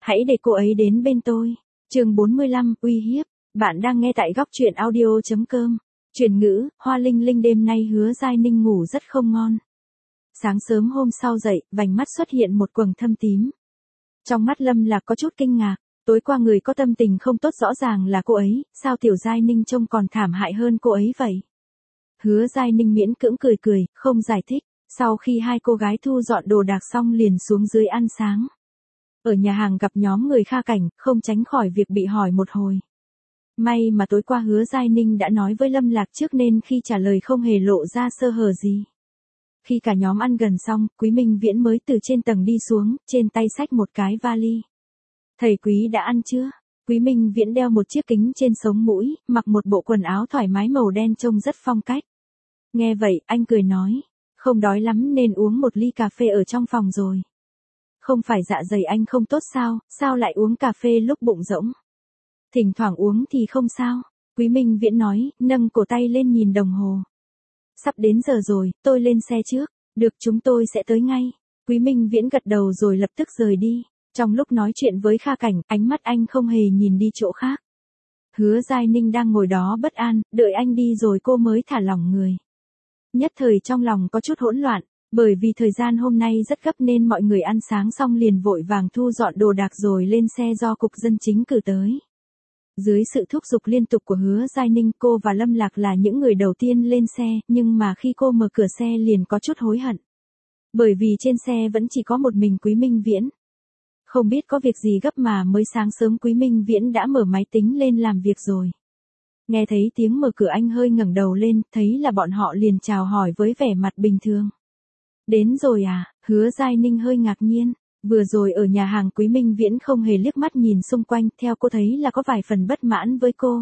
hãy để cô ấy đến bên tôi. Chương 45, uy hiếp. Bạn đang nghe tại góc truyện audio.com. Chuyển ngữ, Hoa Linh Linh đêm nay Hứa Giai Ninh ngủ rất không ngon. Sáng sớm hôm sau dậy, vành mắt xuất hiện một quầng thâm tím. Trong mắt Lâm Lạc có chút kinh ngạc, tối qua người có tâm tình không tốt rõ ràng là cô ấy, sao Tiểu Giai Ninh trông còn thảm hại hơn cô ấy vậy? Hứa Giai Ninh miễn cưỡng cười cười, không giải thích, sau khi hai cô gái thu dọn đồ đạc xong liền xuống dưới ăn sáng. Ở nhà hàng gặp nhóm người Kha Cảnh, không tránh khỏi việc bị hỏi một hồi. May mà tối qua Hứa Giai Ninh đã nói với Lâm Lạc trước nên khi trả lời không hề lộ ra sơ hở gì. Khi cả nhóm ăn gần xong, Quý Minh Viễn mới từ trên tầng đi xuống, trên tay xách một cái vali. Thầy Quý đã ăn chưa? Quý Minh Viễn đeo một chiếc kính trên sống mũi, mặc một bộ quần áo thoải mái màu đen trông rất phong cách. Nghe vậy, anh cười nói, không đói lắm nên uống một ly cà phê ở trong phòng rồi. Không phải dạ dày anh không tốt sao lại uống cà phê lúc bụng rỗng? Thỉnh thoảng uống thì không sao. Quý Minh Viễn nói, nâng cổ tay lên nhìn đồng hồ. Sắp đến giờ rồi, tôi lên xe trước. Được, chúng tôi sẽ tới ngay. Quý Minh Viễn gật đầu rồi lập tức rời đi. Trong lúc nói chuyện với Kha Cảnh, ánh mắt anh không hề nhìn đi chỗ khác. Hứa Giai Ninh đang ngồi đó bất an, đợi anh đi rồi cô mới thả lỏng người. Nhất thời trong lòng có chút hỗn loạn, bởi vì thời gian hôm nay rất gấp nên mọi người ăn sáng xong liền vội vàng thu dọn đồ đạc rồi lên xe do cục dân chính cử tới. Dưới sự thúc giục liên tục của Hứa Giai Ninh, cô và Lâm Lạc là những người đầu tiên lên xe, nhưng mà khi cô mở cửa xe liền có chút hối hận. Bởi vì trên xe vẫn chỉ có một mình Quý Minh Viễn. Không biết có việc gì gấp mà mới sáng sớm Quý Minh Viễn đã mở máy tính lên làm việc rồi. Nghe thấy tiếng mở cửa anh hơi ngẩng đầu lên, thấy là bọn họ liền chào hỏi với vẻ mặt bình thường. Đến rồi à? Hứa Giai Ninh hơi ngạc nhiên. Vừa rồi ở nhà hàng Quý Minh Viễn không hề liếc mắt nhìn xung quanh, theo cô thấy là có vài phần bất mãn với cô.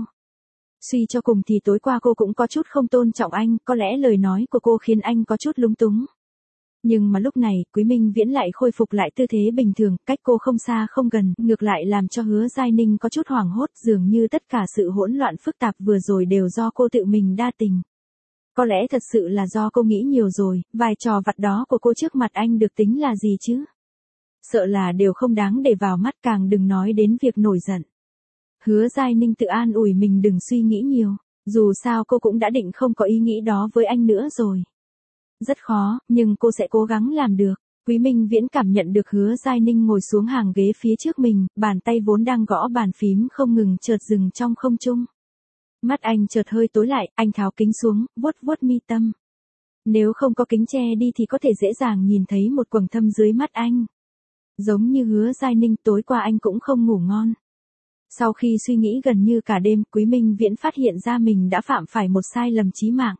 Suy cho cùng thì tối qua cô cũng có chút không tôn trọng anh, có lẽ lời nói của cô khiến anh có chút lúng túng. Nhưng mà lúc này, Quý Minh Viễn lại khôi phục lại tư thế bình thường, cách cô không xa không gần, ngược lại làm cho Hứa Giai Ninh có chút hoảng hốt, dường như tất cả sự hỗn loạn phức tạp vừa rồi đều do cô tự mình đa tình. Có lẽ thật sự là do cô nghĩ nhiều rồi, vài trò vặt đó của cô trước mặt anh được tính là gì chứ? Sợ là đều không đáng để vào mắt, càng đừng nói đến việc nổi giận. Hứa Giai Ninh tự an ủi mình đừng suy nghĩ nhiều, dù sao cô cũng đã định không có ý nghĩ đó với anh nữa rồi. Rất khó, nhưng cô sẽ cố gắng làm được. Quý Minh Viễn cảm nhận được Hứa Giai Ninh ngồi xuống hàng ghế phía trước mình, bàn tay vốn đang gõ bàn phím không ngừng chợt dừng trong không trung. Mắt anh chợt hơi tối lại, anh tháo kính xuống, vuốt vuốt mi tâm. Nếu không có kính che đi thì có thể dễ dàng nhìn thấy một quầng thâm dưới mắt anh. Giống như Hứa Giai Ninh, tối qua anh cũng không ngủ ngon. Sau khi suy nghĩ gần như cả đêm, Quý Minh Viễn phát hiện ra mình đã phạm phải một sai lầm chí mạng.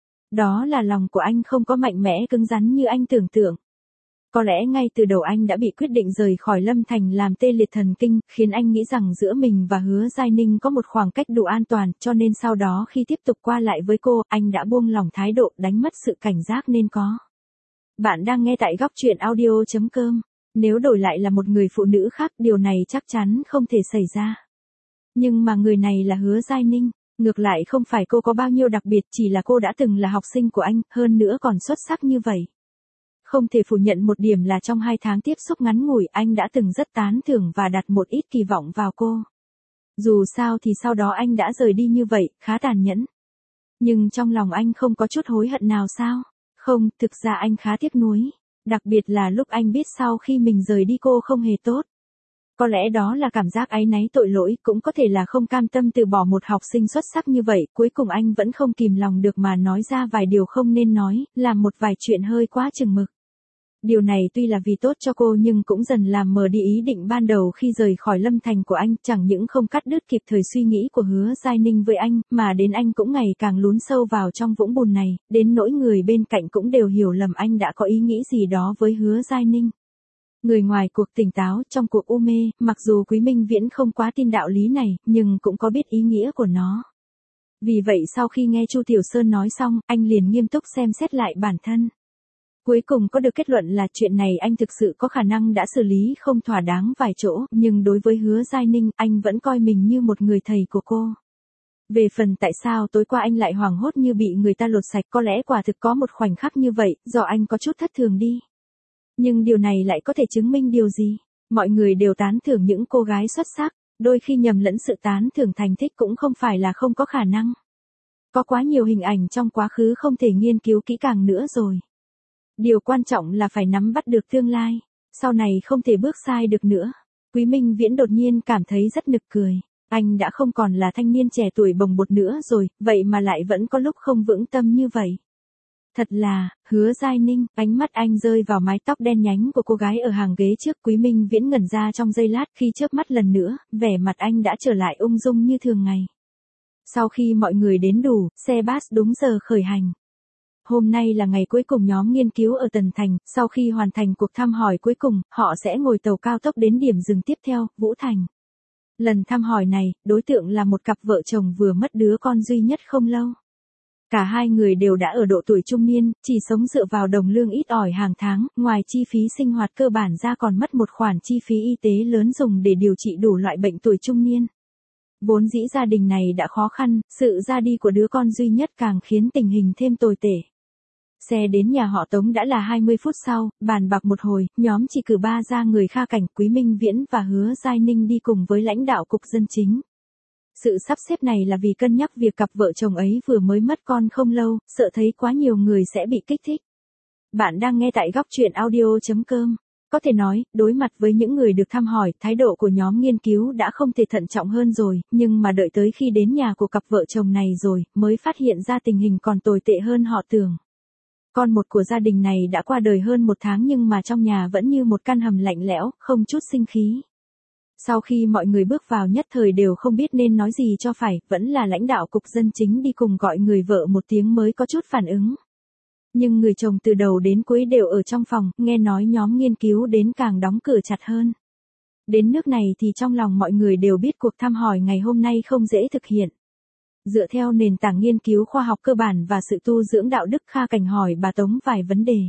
Đó là lòng của anh không có mạnh mẽ cứng rắn như anh tưởng tượng. Có lẽ ngay từ đầu anh đã bị quyết định rời khỏi Lâm Thành làm tê liệt thần kinh, khiến anh nghĩ rằng giữa mình và Hứa Giai Ninh có một khoảng cách đủ an toàn, cho nên sau đó khi tiếp tục qua lại với cô, anh đã buông lỏng thái độ, đánh mất sự cảnh giác nên có. Bạn đang nghe tại góc truyện audio.com. Nếu đổi lại là một người phụ nữ khác, điều này chắc chắn không thể xảy ra. Nhưng mà người này là Hứa Giai Ninh. Ngược lại không phải cô có bao nhiêu đặc biệt, chỉ là cô đã từng là học sinh của anh, hơn nữa còn xuất sắc như vậy. Không thể phủ nhận một điểm là trong 2 tháng tiếp xúc ngắn ngủi, anh đã từng rất tán thưởng và đặt một ít kỳ vọng vào cô. Dù sao thì sau đó anh đã rời đi như vậy, khá tàn nhẫn. Nhưng trong lòng anh không có chút hối hận nào sao? Không, thực ra anh khá tiếc nuối. Đặc biệt là lúc anh biết sau khi mình rời đi cô không hề tốt. Có lẽ đó là cảm giác áy náy tội lỗi, cũng có thể là không cam tâm từ bỏ một học sinh xuất sắc như vậy, cuối cùng anh vẫn không kìm lòng được mà nói ra vài điều không nên nói, làm một vài chuyện hơi quá chừng mực. Điều này tuy là vì tốt cho cô nhưng cũng dần làm mờ đi ý định ban đầu khi rời khỏi Lâm Thành của anh, chẳng những không cắt đứt kịp thời suy nghĩ của Hứa Giai Ninh với anh, mà đến anh cũng ngày càng lún sâu vào trong vũng bùn này, đến nỗi người bên cạnh cũng đều hiểu lầm anh đã có ý nghĩ gì đó với Hứa Giai Ninh. Người ngoài cuộc tỉnh táo, trong cuộc u mê, mặc dù Quý Minh Viễn không quá tin đạo lý này, nhưng cũng có biết ý nghĩa của nó. Vì vậy sau khi nghe Chu Tiểu Sơn nói xong, anh liền nghiêm túc xem xét lại bản thân. Cuối cùng có được kết luận là chuyện này anh thực sự có khả năng đã xử lý không thỏa đáng vài chỗ, nhưng đối với Hứa Giai Ninh, anh vẫn coi mình như một người thầy của cô. Về phần tại sao tối qua anh lại hoảng hốt như bị người ta lột sạch, có lẽ quả thực có một khoảnh khắc như vậy, do anh có chút thất thường đi. Nhưng điều này lại có thể chứng minh điều gì? Mọi người đều tán thưởng những cô gái xuất sắc, đôi khi nhầm lẫn sự tán thưởng thành tích cũng không phải là không có khả năng. Có quá nhiều hình ảnh trong quá khứ không thể nghiên cứu kỹ càng nữa rồi. Điều quan trọng là phải nắm bắt được tương lai, sau này không thể bước sai được nữa. Quý Minh Viễn đột nhiên cảm thấy rất nực cười. Anh đã không còn là thanh niên trẻ tuổi bồng bột nữa rồi, vậy mà lại vẫn có lúc không vững tâm như vậy. Thật là, Hứa Giai Ninh, ánh mắt anh rơi vào mái tóc đen nhánh của cô gái ở hàng ghế trước. Quý Minh Viễn ngẩn ra trong giây lát, khi chớp mắt lần nữa, vẻ mặt anh đã trở lại ung dung như thường ngày. Sau khi mọi người đến đủ, xe bus đúng giờ khởi hành. Hôm nay là ngày cuối cùng nhóm nghiên cứu ở Tần Thành, sau khi hoàn thành cuộc thăm hỏi cuối cùng, họ sẽ ngồi tàu cao tốc đến điểm dừng tiếp theo, Vũ Thành. Lần thăm hỏi này, đối tượng là một cặp vợ chồng vừa mất đứa con duy nhất không lâu. Cả hai người đều đã ở độ tuổi trung niên, chỉ sống dựa vào đồng lương ít ỏi hàng tháng, ngoài chi phí sinh hoạt cơ bản ra còn mất một khoản chi phí y tế lớn dùng để điều trị đủ loại bệnh tuổi trung niên. Vốn dĩ gia đình này đã khó khăn, sự ra đi của đứa con duy nhất càng khiến tình hình thêm tồi tệ. Xe đến nhà họ Tống đã là 20 phút sau, bàn bạc một hồi, nhóm chỉ cử 3 ra người Kha Cảnh, Quý Minh Viễn và Hứa Giai Ninh đi cùng với lãnh đạo cục dân chính. Sự sắp xếp này là vì cân nhắc việc cặp vợ chồng ấy vừa mới mất con không lâu, sợ thấy quá nhiều người sẽ bị kích thích. Bạn đang nghe tại góc truyện audio.com. Có thể nói, đối mặt với những người được thăm hỏi, thái độ của nhóm nghiên cứu đã không thể thận trọng hơn rồi, nhưng mà đợi tới khi đến nhà của cặp vợ chồng này rồi, mới phát hiện ra tình hình còn tồi tệ hơn họ tưởng. Con một của gia đình này đã qua đời hơn 1 tháng nhưng mà trong nhà vẫn như một căn hầm lạnh lẽo, không chút sinh khí. Sau khi mọi người bước vào nhất thời đều không biết nên nói gì cho phải, vẫn là lãnh đạo cục dân chính đi cùng gọi người vợ một tiếng mới có chút phản ứng. Nhưng người chồng từ đầu đến cuối đều ở trong phòng, nghe nói nhóm nghiên cứu đến càng đóng cửa chặt hơn. Đến nước này thì trong lòng mọi người đều biết cuộc thăm hỏi ngày hôm nay không dễ thực hiện. Dựa theo nền tảng nghiên cứu khoa học cơ bản và sự tu dưỡng đạo đức, Kha Cảnh hỏi bà Tống vài vấn đề.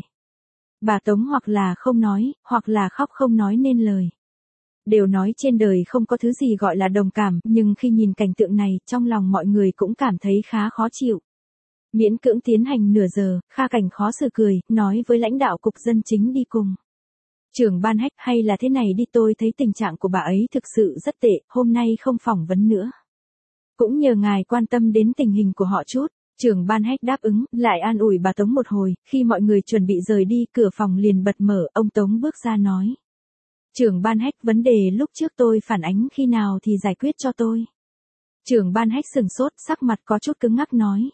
Bà Tống hoặc là không nói, hoặc là khóc không nói nên lời. Đều nói trên đời không có thứ gì gọi là đồng cảm, nhưng khi nhìn cảnh tượng này, trong lòng mọi người cũng cảm thấy khá khó chịu. Miễn cưỡng tiến hành nửa giờ, Kha Cảnh khó xử cười, nói với lãnh đạo cục dân chính đi cùng. Trưởng ban Hách, hay là thế này đi, tôi thấy tình trạng của bà ấy thực sự rất tệ, hôm nay không phỏng vấn nữa. Cũng nhờ ngài quan tâm đến tình hình của họ chút. Trưởng ban Hách đáp ứng, lại an ủi bà Tống một hồi, khi mọi người chuẩn bị rời đi, cửa phòng liền bật mở, ông Tống bước ra nói. Trưởng ban Hách, vấn đề lúc trước tôi phản ánh khi nào thì giải quyết cho tôi. Trưởng ban Hách sừng sốt, sắc mặt có chút cứng ngắc nói.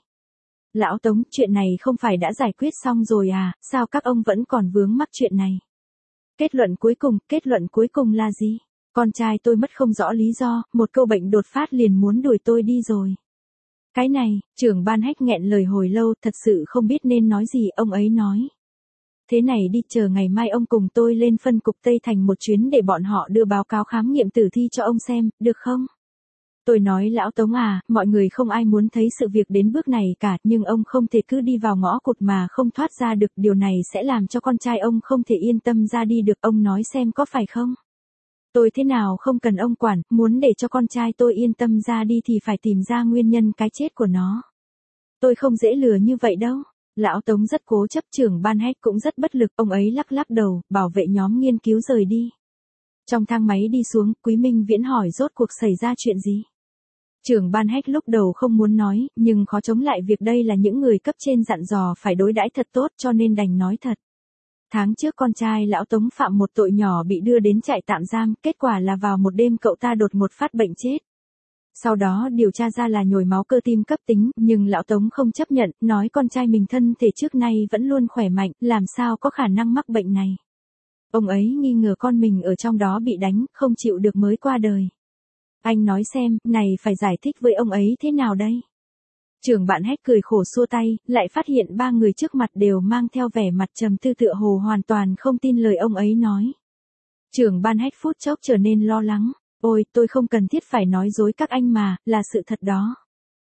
Lão Tống, chuyện này không phải đã giải quyết xong rồi à, sao các ông vẫn còn vướng mắc chuyện này? Kết luận cuối cùng là gì? Con trai tôi mất không rõ lý do, một câu bệnh đột phát liền muốn đuổi tôi đi rồi. Cái này, trưởng ban Hách nghẹn lời hồi lâu, thật sự không biết nên nói gì, ông ấy nói. Thế này đi, chờ ngày mai ông cùng tôi lên phân cục Tây Thành một chuyến để bọn họ đưa báo cáo khám nghiệm tử thi cho ông xem, được không? Tôi nói lão Tống à, mọi người không ai muốn thấy sự việc đến bước này cả, nhưng ông không thể cứ đi vào ngõ cụt mà không thoát ra được, điều này sẽ làm cho con trai ông không thể yên tâm ra đi được, ông nói xem có phải không? Tôi thế nào không cần ông quản, muốn để cho con trai tôi yên tâm ra đi thì phải tìm ra nguyên nhân cái chết của nó. Tôi không dễ lừa như vậy đâu. Lão Tống rất cố chấp, trưởng ban Hách cũng rất bất lực, ông ấy lắc lắc đầu, bảo vệ nhóm nghiên cứu rời đi. Trong thang máy đi xuống, Quý Minh Viễn hỏi rốt cuộc xảy ra chuyện gì. Trưởng ban Hách lúc đầu không muốn nói, nhưng khó chống lại việc đây là những người cấp trên dặn dò phải đối đãi thật tốt cho nên đành nói thật. Tháng trước con trai lão Tống phạm một tội nhỏ bị đưa đến trại tạm giam, kết quả là vào một đêm cậu ta đột ngột phát bệnh chết. Sau đó điều tra ra là nhồi máu cơ tim cấp tính, nhưng lão Tống không chấp nhận, nói con trai mình thân thể trước nay vẫn luôn khỏe mạnh, làm sao có khả năng mắc bệnh này. Ông ấy nghi ngờ con mình ở trong đó bị đánh, không chịu được mới qua đời. Anh nói xem, này phải giải thích với ông ấy thế nào đây? Trưởng bạn Hách cười khổ xua tay, lại phát hiện 3 người trước mặt đều mang theo vẻ mặt trầm tư tựa hồ hoàn toàn không tin lời ông ấy nói. Trưởng ban Hách phút chốc trở nên lo lắng. Ôi, tôi không cần thiết phải nói dối các anh mà, là sự thật đó.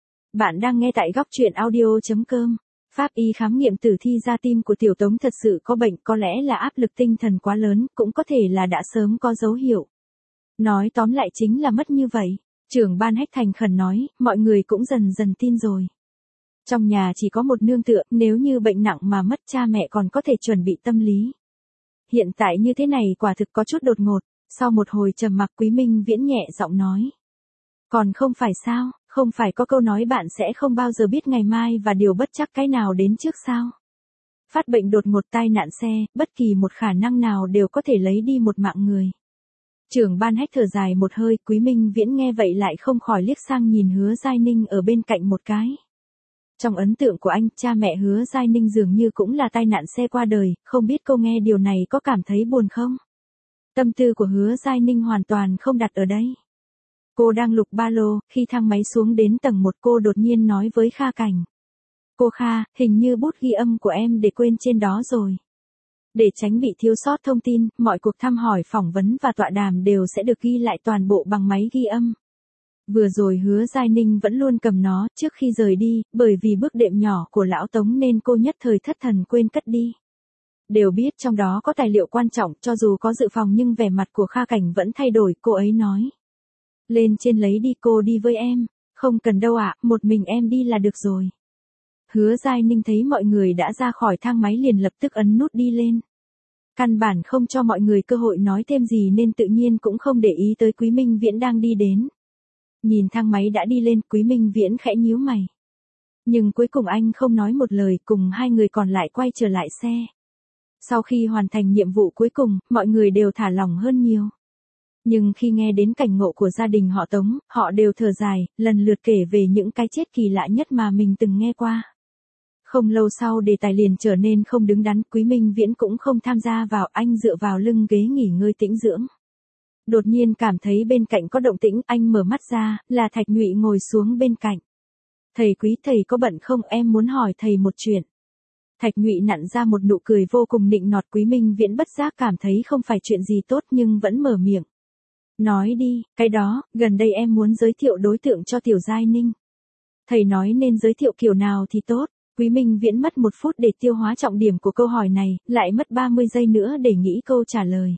Bạn đang nghe tại góc truyện audio.com. Pháp y khám nghiệm tử thi ra tim của Tiểu Tống thật sự có bệnh, có lẽ là áp lực tinh thần quá lớn, cũng có thể là đã sớm có dấu hiệu. Nói tóm lại chính là mất như vậy. Trưởng ban Hách thành khẩn nói, mọi người cũng dần dần tin rồi. Trong nhà chỉ có một nương tựa, nếu như bệnh nặng mà mất cha mẹ còn có thể chuẩn bị tâm lý. Hiện tại như thế này quả thực có chút đột ngột. Sau một hồi trầm mặc Quý Minh Viễn nhẹ giọng nói. Còn không phải sao, không phải có câu nói bạn sẽ không bao giờ biết ngày mai và điều bất chắc cái nào đến trước sao. Phát bệnh đột ngột tai nạn xe, bất kỳ một khả năng nào đều có thể lấy đi một mạng người. Trưởng ban Hách thở dài một hơi, Quý Minh Viễn nghe vậy lại không khỏi liếc sang nhìn Hứa Giai Ninh ở bên cạnh một cái. Trong ấn tượng của anh, cha mẹ Hứa Giai Ninh dường như cũng là tai nạn xe qua đời, không biết cô nghe điều này có cảm thấy buồn không? Tâm tư của Hứa Giai Ninh hoàn toàn không đặt ở đây. Cô đang lục ba lô, khi thang máy xuống đến tầng 1 cô đột nhiên nói với Kha Cảnh. Cô Kha, hình như bút ghi âm của em để quên trên đó rồi. Để tránh bị thiếu sót thông tin, mọi cuộc thăm hỏi, phỏng vấn và tọa đàm đều sẽ được ghi lại toàn bộ bằng máy ghi âm. Vừa rồi Hứa Giai Ninh vẫn luôn cầm nó trước khi rời đi, bởi vì bước đệm nhỏ của lão Tống nên cô nhất thời thất thần quên cất đi. Đều biết trong đó có tài liệu quan trọng, cho dù có dự phòng nhưng vẻ mặt của Kha Cảnh vẫn thay đổi, cô ấy nói. Lên trên lấy đi, cô đi với em. Không cần đâu ạ, một mình em đi là được rồi. Hứa Giai Ninh thấy mọi người đã ra khỏi thang máy liền lập tức ấn nút đi lên. Căn bản không cho mọi người cơ hội nói thêm gì nên tự nhiên cũng không để ý tới Quý Minh Viễn đang đi đến. Nhìn thang máy đã đi lên, Quý Minh Viễn khẽ nhíu mày. Nhưng cuối cùng anh không nói một lời, cùng hai người còn lại quay trở lại xe. Sau khi hoàn thành nhiệm vụ cuối cùng, mọi người đều thả lỏng hơn nhiều. Nhưng khi nghe đến cảnh ngộ của gia đình họ Tống, họ đều thở dài, lần lượt kể về những cái chết kỳ lạ nhất mà mình từng nghe qua. Không lâu sau đề tài liền trở nên không đứng đắn, Quý Minh Viễn cũng không tham gia vào, anh dựa vào lưng ghế nghỉ ngơi tĩnh dưỡng. Đột nhiên cảm thấy bên cạnh có động tĩnh, anh mở mắt ra, là Thạch Nhụy ngồi xuống bên cạnh. Thầy Quý, thầy có bận không, em muốn hỏi thầy một chuyện. Thạch Nhụy nặn ra một nụ cười vô cùng nịnh nọt, Quý Minh Viễn bất giác cảm thấy không phải chuyện gì tốt nhưng vẫn mở miệng. Nói đi, cái đó, gần đây em muốn giới thiệu đối tượng cho Tiểu Giai Ninh. Thầy nói nên giới thiệu kiểu nào thì tốt. Quý Minh Viễn mất 1 phút để tiêu hóa trọng điểm của câu hỏi này, lại mất 30 giây nữa để nghĩ câu trả lời.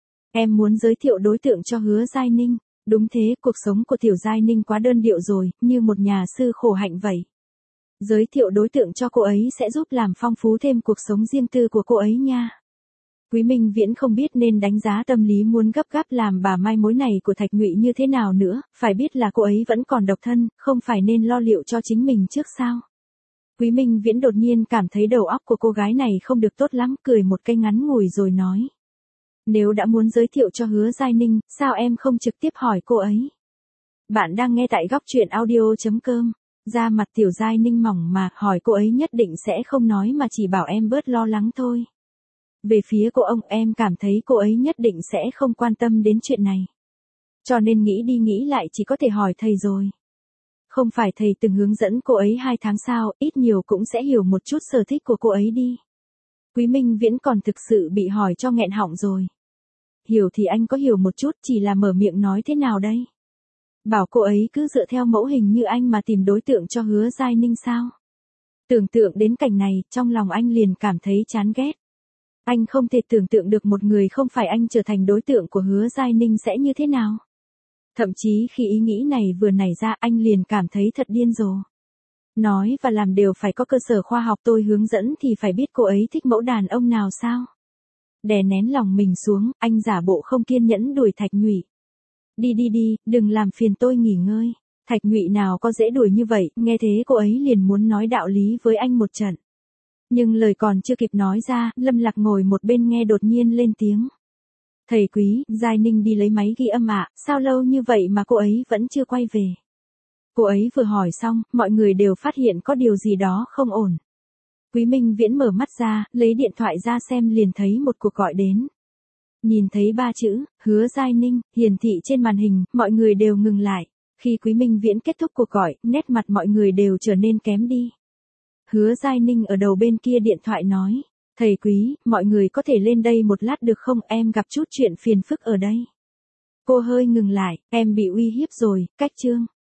Em muốn giới thiệu đối tượng cho Hứa Giai Ninh. Đúng thế, cuộc sống của Tiểu Giai Ninh quá đơn điệu rồi, như một nhà sư khổ hạnh vậy. Giới thiệu đối tượng cho cô ấy sẽ giúp làm phong phú thêm cuộc sống riêng tư của cô ấy nha. Quý Minh Viễn không biết nên đánh giá tâm lý muốn gấp gáp làm bà mai mối này của Thạch Nhụy như thế nào nữa, phải biết là cô ấy vẫn còn độc thân, không phải nên lo liệu cho chính mình trước sao. Quý Minh Viễn đột nhiên cảm thấy đầu óc của cô gái này không được tốt lắm, cười một cái ngắn ngủi rồi nói. Nếu đã muốn giới thiệu cho Hứa Giai Ninh, sao em không trực tiếp hỏi cô ấy? Bạn đang nghe tại góc truyện audio.com. Da mặt Tiểu Giai Ninh mỏng mà, hỏi cô ấy nhất định sẽ không nói mà chỉ bảo em bớt lo lắng thôi. Về phía cô ông, em cảm thấy cô ấy nhất định sẽ không quan tâm đến chuyện này. Cho nên nghĩ đi nghĩ lại chỉ có thể hỏi thầy rồi. Không phải thầy từng hướng dẫn cô ấy 2 tháng sao, ít nhiều cũng sẽ hiểu một chút sở thích của cô ấy đi. Quý Minh Viễn còn thực sự bị hỏi cho nghẹn họng rồi. Hiểu thì anh có hiểu một chút, chỉ là mở miệng nói thế nào đây? Bảo cô ấy cứ dựa theo mẫu hình như anh mà tìm đối tượng cho Hứa Giai Ninh sao? Tưởng tượng đến cảnh này, trong lòng anh liền cảm thấy chán ghét. Anh không thể tưởng tượng được một người không phải anh trở thành đối tượng của Hứa Giai Ninh sẽ như thế nào. Thậm chí khi ý nghĩ này vừa nảy ra anh liền cảm thấy thật điên rồ. Nói và làm đều phải có cơ sở khoa học, tôi hướng dẫn thì phải biết cô ấy thích mẫu đàn ông nào sao. Đè nén lòng mình xuống, anh giả bộ không kiên nhẫn đuổi Thạch Nhụy. Đi, đừng làm phiền tôi nghỉ ngơi. Thạch Nhụy nào có dễ đuổi như vậy, nghe thế cô ấy liền muốn nói đạo lý với anh một trận. Nhưng lời còn chưa kịp nói ra, Lâm Lạc ngồi một bên nghe đột nhiên lên tiếng. Thầy Quý, Giai Ninh đi lấy máy ghi âm ạ, sao lâu như vậy mà cô ấy vẫn chưa quay về. Cô ấy vừa hỏi xong, mọi người đều phát hiện có điều gì đó không ổn. Quý Minh Viễn mở mắt ra, lấy điện thoại ra xem liền thấy một cuộc gọi đến. Nhìn thấy 3 chữ, Hứa Giai Ninh, hiển thị trên màn hình, mọi người đều ngừng lại. Khi Quý Minh Viễn kết thúc cuộc gọi, nét mặt mọi người đều trở nên kém đi. Hứa Giai Ninh ở đầu bên kia điện thoại nói. Thầy Quý, mọi người có thể lên đây một lát được không, em gặp chút chuyện phiền phức ở đây. Cô hơi ngừng lại, em bị uy hiếp rồi, cách chương.